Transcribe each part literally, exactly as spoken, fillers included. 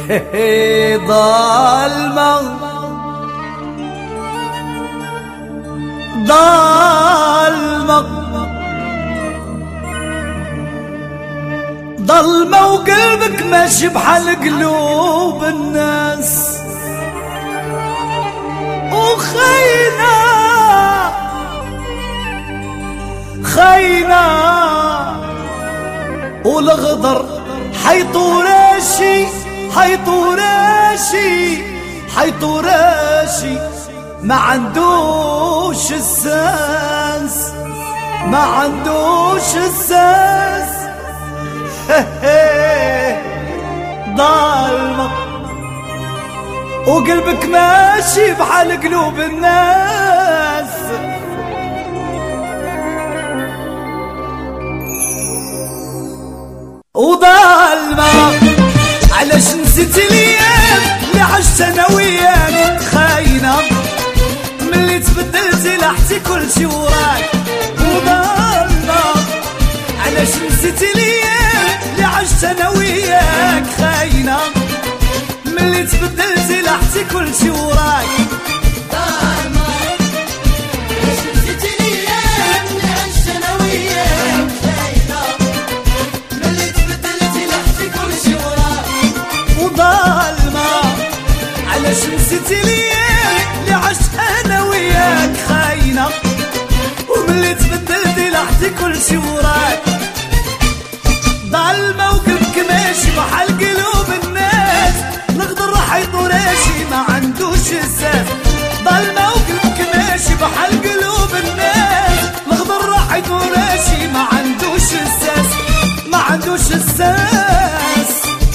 ظلمة ظلمة ظلمة وقلبك ماشي بحال قلوب الناس، وخاينة خاينة والغدر حيطو راشي حيطو راشي حيطو راشي ما عندوش الساس ما عندوش الساس. ظلمة وقلبك ماشي بحال قلوب الناس، وظلمة علاش نسيت الايام اللي عشت انا وياك، خاينة ملي تبدلتي لحتي كلشي وراك، وظلمة علاش نسيت الايام اللي عشت انا وياك، خاينة ملي تبدلتي لحتي كلشي وراك. علاش نسيت الايام اللي عشت انا وياك، خاينة وملي تبدلتي لحتي كلشي وراك. ظلمة وقلبك ماشي بحال قلوب الناس، الغدر حيطو راشي ما عندوش الساس. ظلمة وقلبك ماشي بحال قلوب الناس، الغدر حيطو راشي ما عندوش الساس ما عندوش الساس.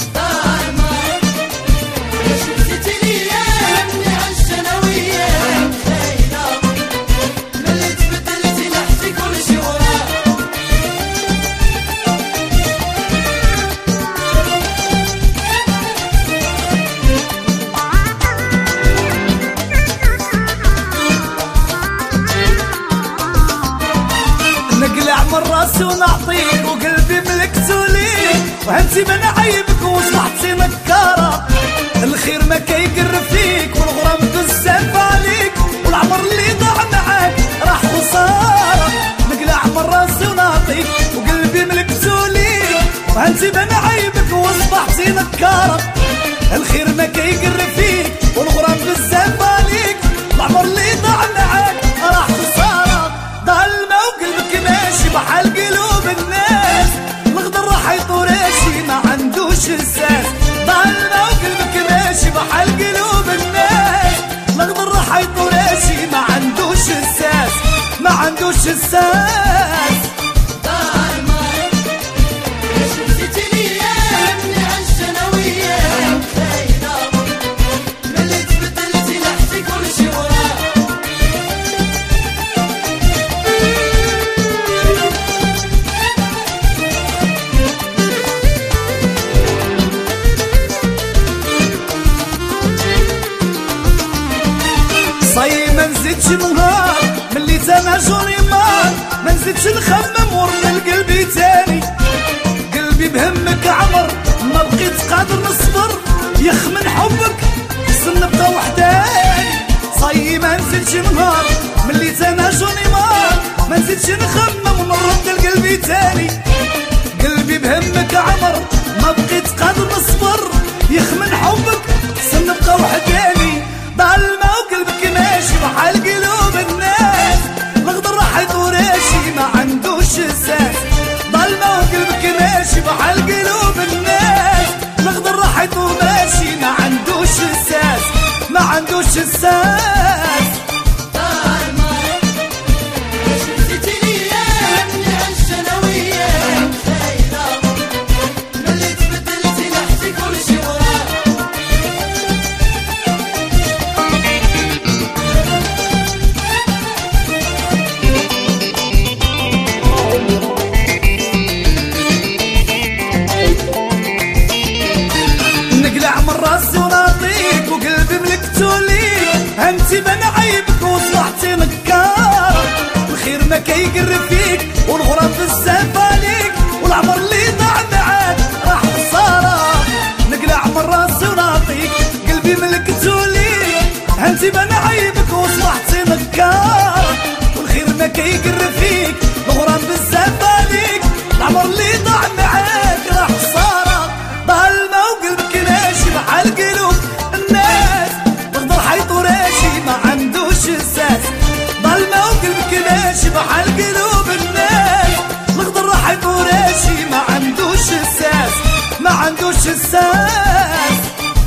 نقلع من راسي ونعطيك وقلبي ملكتو ليك، وهمتي من عيبك وصبحتي نكارة. الخير ما كيقر فيك والغرام بزاف عليك، والعمر اللي ضاع معاك راح خسارة. نقلع من راسي ونعطيك وقلبي ملكتو ليك، وهمتي من عيبك وصبحتي نكارة. الخير ما كيقر فيك والغرام بزاف عليك، والعمر اللي ضاع معاك راح خسارة. ظلمة وقلبك ماشي بحال قلوب الناس، الغدر حيطو راشي ما عندوش الساس. ظلمة وقلبك ماشي بحال قلوب الناس، الغدر حيطو راشي ما عندوش الساس ما عندوش الساس. صاي ما نزيدش نهار ملي تناجوني مار، ما نزيدش نخمم ورد لقلبي تاني. قلبي بهمك عمر ما بقيت قادر نصبر، يخمن حبك خصنا نبقى وحداني. صاي ما نزيدش نهار ملي تناجوني مار، ما نزيدش نخمم ونرد لقلبي تاني. قلبي بهمك عمر ما بقيت قادر نصبر، يخمن حبك خصنا نبقى وحداني. ظلمة وقلبك ماشي بحال قلوب الناس، الغدر حيطو راشي ما عندوش الساس. ظلمة وقلبك ماشي بحال قلوب الناس، الغدر حيطو ماشي ما عندوش الساس ما عندوش الساس. نقلع من راسي ونعطيك وقلبي ملكتو ليك، انتي من عيبك وصبحتي نكارة. الخير ما كيقر فيك والغرام بزاف عليك، والعمر اللي ضاع معاك راح خسارة. نقلع من راسي ونعطيك قلبي ملكتولي انتي بان عيبك وصبحتي نكار، والخير ما كيقر فيك الغرام بزاف عليك، العمر اللي ضاع معاك راه خسارة، ظلمة وقلبك ماشي مع القلوب الناس، تقدر حيطو راشي ما عندوش اساس، ظلمة وقلبك ماشي مع القلوب الناس، تقدر حيطو راشي ما عندوش اساس، ما عندوش اساس.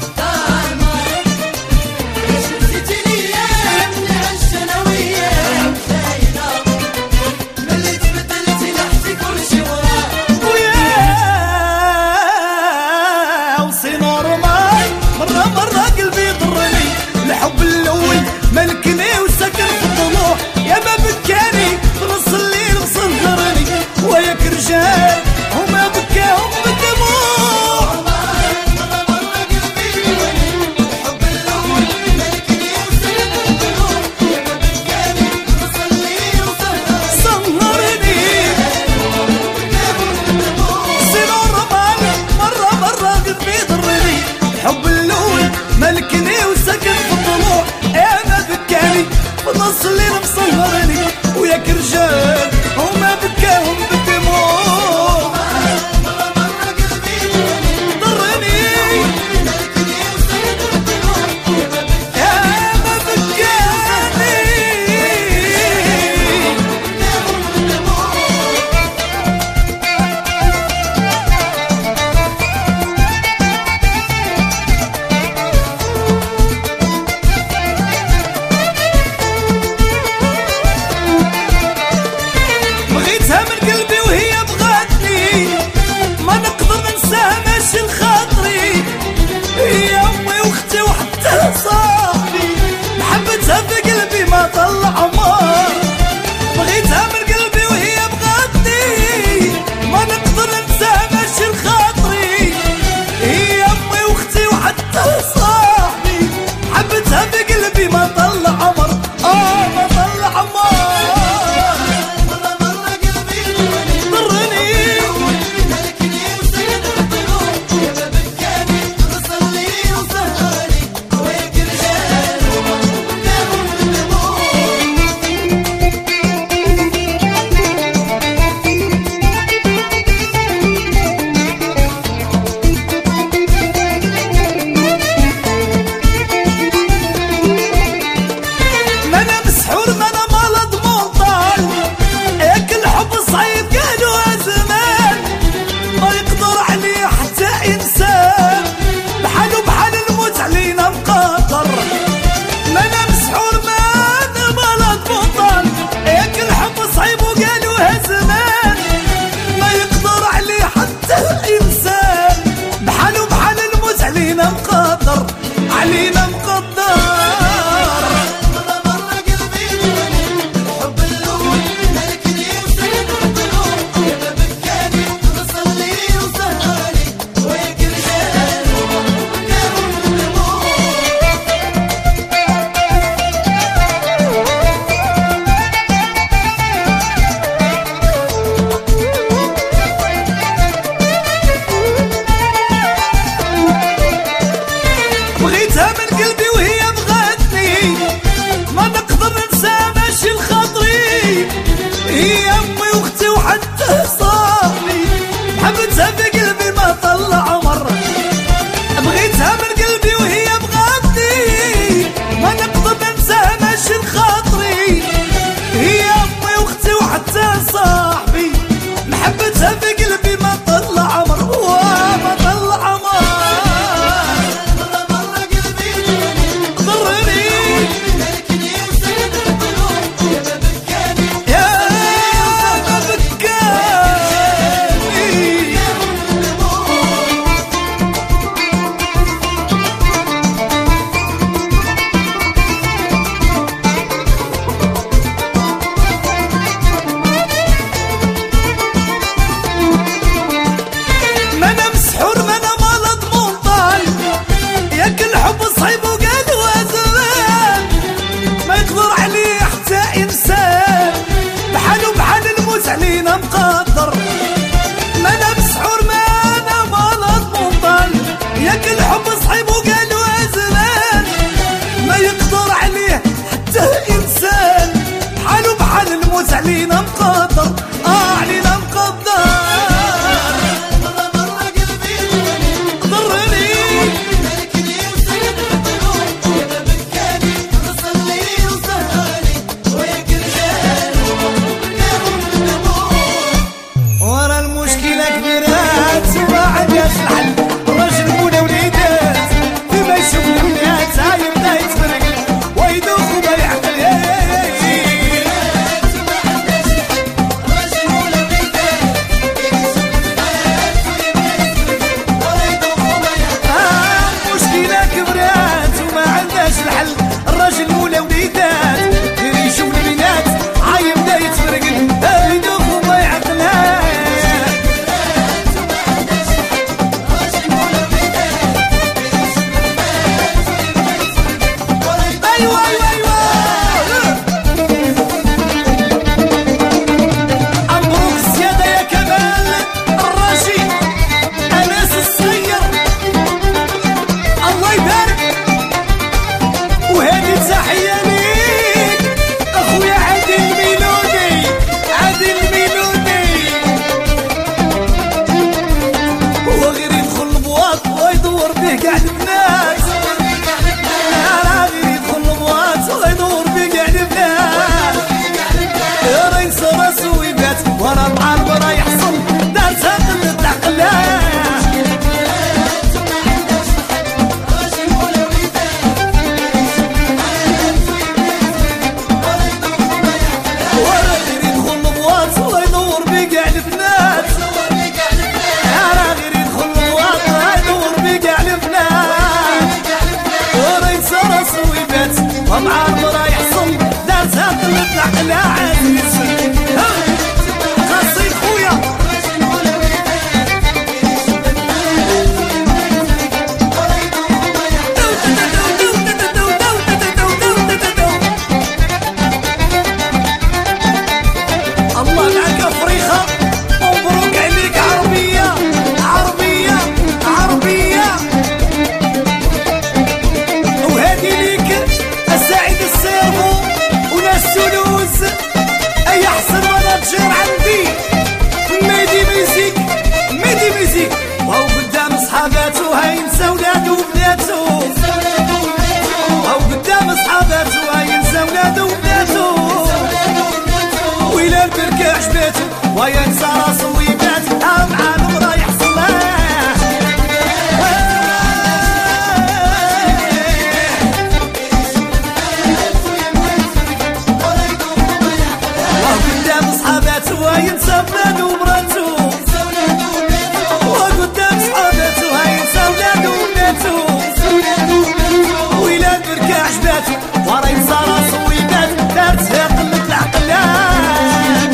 ملكني وسكن في الضلوع يا ما بكاني في نص الليل وصهرني، وياك رجال هما بكاهم بالدموع، الحب الاول ملكني وسكن في الضلوع يا ما بكاني في نص الليل وصهرني، سنو رماني مرة مرة قلبي ضرني، الحب الاول ملكني وسكن في الضلوع نص الليل مسهرني، وياك رجال هما بكاهم بالدموع، مرة مرة قلبي ضرني يا ما بكاني. علينا مقدر مرة مرة قلبي الحب الأول ملكني وسكن في الضلوع يا ما بكاني وصلي وسهرني، وياك رجال بكاهم بالدموع. بغيتها من قلبي وهي بغتني، ما نقدر ننسى ماشي لخاطري، هي امي واختي وحتى صاحبي، حبتها في قلبي ما طلع عمر، بغيتها من قلبي وهي بغتني، ما نقدر ننسى ماشي لخاطري، هي امي واختي وحتى صاحبي، محبتها في قلبي ما طلع عمر، ما طلع عمر. ويا نسى راسو ويبات عام عالم رايح صلاح. وقدام صحاباتو وينسى بلادو ومراتو، وقدام صحاباتو وينسى بلادو وبناتو، ويلا بركا عجباتو ورا ينسى راسو ويبات دارتها قلة العقلان.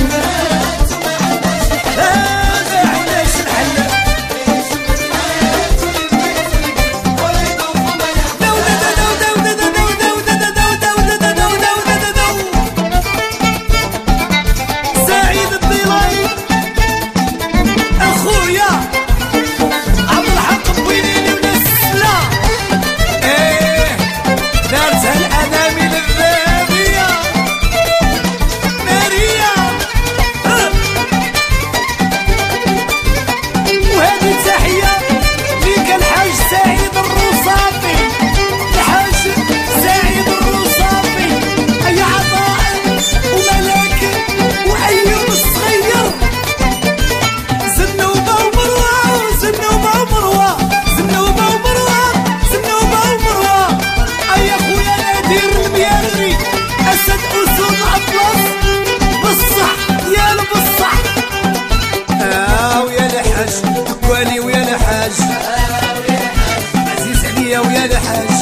هذا علاش الحل سعيد الضلاي اخويا عبد الحق بوينيني من السلا. ايه دارتها الانامل الذهبيه ناريه. وهذه تحيه ليك الحاج سعيد الرصافي، الحاج سعيد الرصافي، اي عطاء وملاك وايوب الصغير، زنوبه ومروه زنوبه ومروه زنوبه ومروه زنوبه ومروه. اي اخويا نادر المياري اسد اسود اطلس بالصح يا البصح. اه ويا الحاج كوالي ويا الحاج عزيز عليا ويا الحاج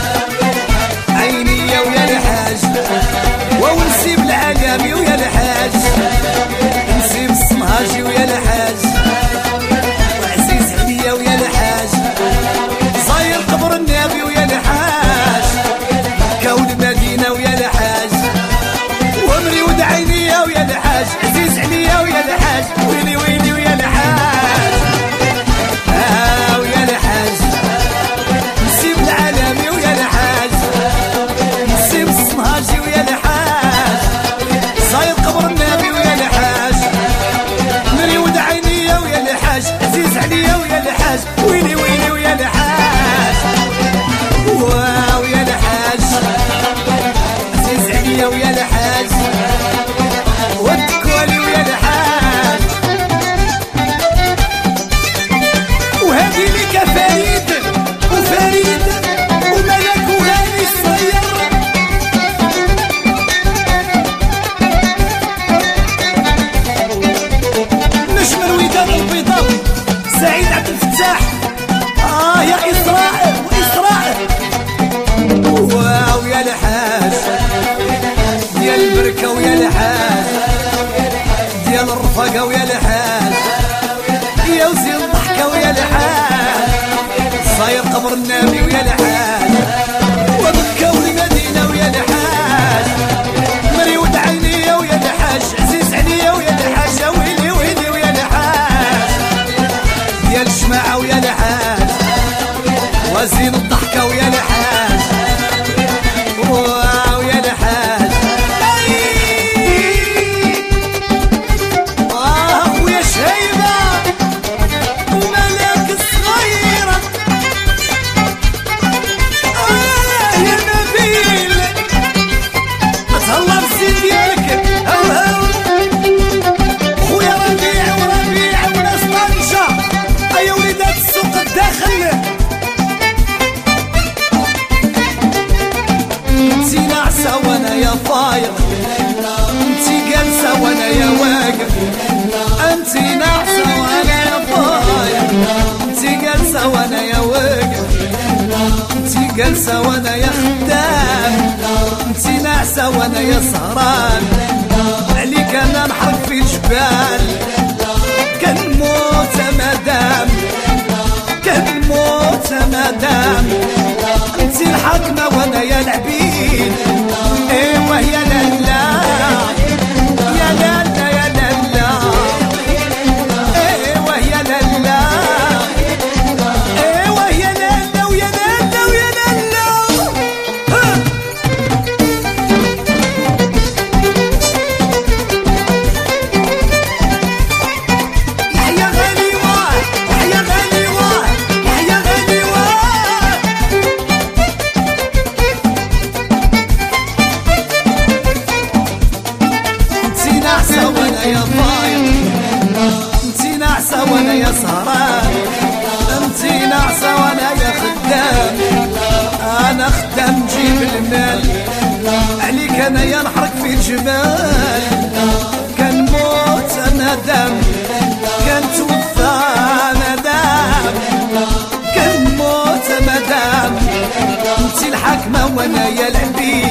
عينيا ويا الحاج ونسيب العالمي ويا الحاج نسيب الصنهاجي ويا الحاج وعزيز عليا ويا الحاج صاير قبر النبي ويا الحاج كون المدينة ويا الحاج وامري ود عينيا ويا الحاج عزيز عليا ويا الحاج ويلي ويلي ويا الحاج. آه ويا الحاج نسيب العالمي ويا الحاج نسيب الصنهاجي ويا الحاج صاير قبر النبي ويا الحاج مري ود عينيا ويا الحاج عزيز عليا ويا الحاج ويلي ويلي ويا الحاج. واو يا الحاج عزيز عليا ويا الحاج والكوالي ويا الحاج. وهذه لك فريد وفريد وملك وهاني الصغير. نجم الوداد البيضاء سعيد عبد الفتاح. اه يا اسراء واسراء. واو يا الحاج ديال البركه ويا الحاج ديال الرفاقه ويا الحاج يا وزين الضحكه ويا الحاج صاير قبر النبي ويا الحاج وبكى والمدينه ويا الحاج مري ود عينيا ويا الحاج عزيز عليا ويا الحاج ويلي ويلي ويا الحاج ديال الجماعه ويا الحاج وزين الضحكه ويا الحاج. واو يا الحاج اه ويا شهيبه وملاك الصغيره. آه يا نبيل تهلا بالزين ديالك. هاو هاو خويا ربيع وربيع وناس طنجه ايا وليدات السوق الداخل. انتي ناعسة وانا يا طاير انتي جالسة وانا يا واقف انتي ناعسة وانا يا طاير انتي جالسة وانا يا واقف انتي جالسة وانا يا خدام انتي ناعسة وانا يا سهران عليك انا نحرق في الجبال كنموت مدام كنموت مدام انتي الحاكمة وانا يا العبيد. ايوه يا لالا يا لالا يا لالا ايوه يا لالا ايوه يا لالا ويا لالا ويا لالا. يحيى غالي واه يحيى غالي واه يحيى غالي واه الجمال كان موت ندم كان توفى ندم كان موت مدام انتي الحكمة وانا يا العبيد